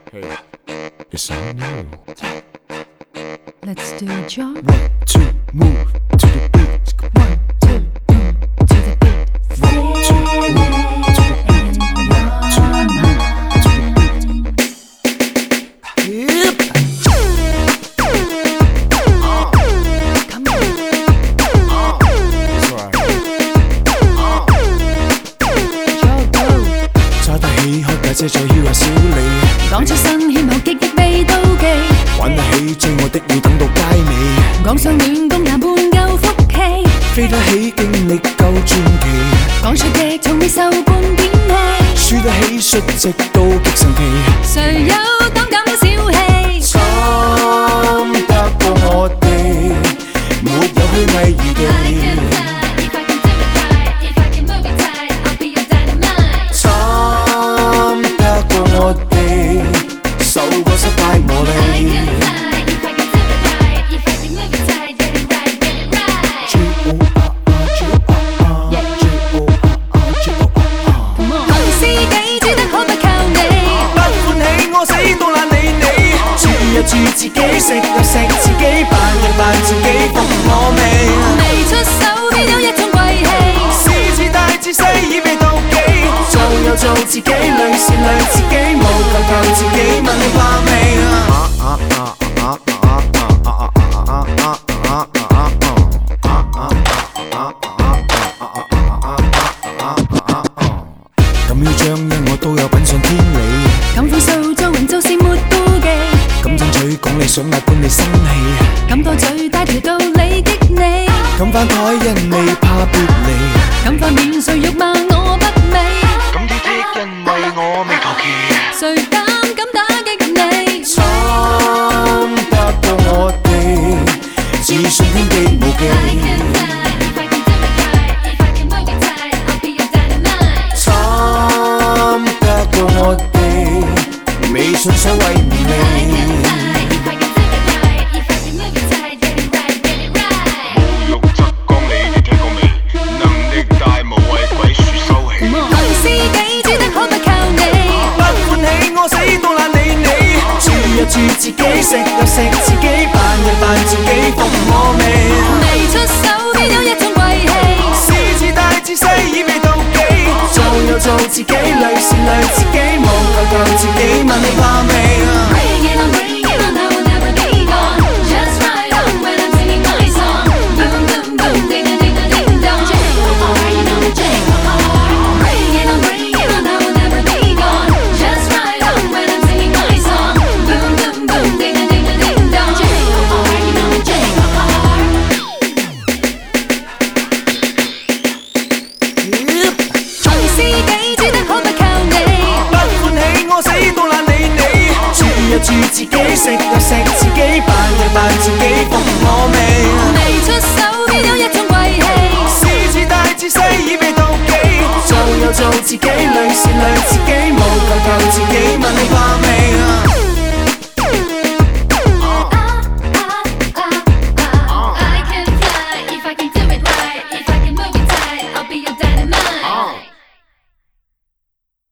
Hey, it's on you. Let's do a jump. 1, 2, move to the beat. 1, 2, to the beat. 1, 2, move to the beat. 1, 2, move to the beat. Yep. Come on. That's right. Joe go. 揸得起開架車，再要下小李。 講出新欠後極易被妒忌， 玩得起追我的要等到街尾。 講上戀共男伴夠福氣， 飛得起經歷夠傳奇。 講出極從未受半點氣， 輸得起率直到極神奇。 誰有膽敢小氣？ 慘得過我哋，沒有虛偽餘地。慘得過我哋，受過失敗磨礪。注自己食又食自己，扮又扮自己，服我未？ 未出手偏有一種貴氣， 獅子大自細已被妒忌，做又做自己，累是累自己，冇救救自己，問你怕未？咁囂張因我都有品嘗天理， 咁寬數做人做事沒顧忌， 咁爭取講理想壓搬你生氣， 咁多嘴帶條道理激你， 咁翻台因未怕別離， 咁塊面誰辱罵我不美， 咁挑剔因為我未求其， 誰膽敢打擊你？ 慘得過我哋，自信天地無忌。我哋未信所謂唔理， 侮辱側光你哋聽過未？能力大無謂鬼鼠收氣， 憑自己只得可不靠你， 不歡喜我死都懶理你，注又注自己，食又食自己，扮又扮自己，服我未？ 未出手偏有一種貴氣， 獅子大自細已被妒忌，做又做自己，累是累自己，冇救救自己，問你怕未 ？Bring it on, bring it on, I will never be gone. Just ride on when I'm singing my song. Boom, boom, boom, ding a ding a ding dong. J-O-R, you know J-O-R. Bring it on, I will never be gone. Just ride on when I'm singing my song. Boom, boom, boom, ding a ding a ding dong. J-O-R, you know J-O-R. 憑自己只得可不靠你， 不歡喜我死都懶理你，注又注自己，食又食自己，扮又扮自己，服我未？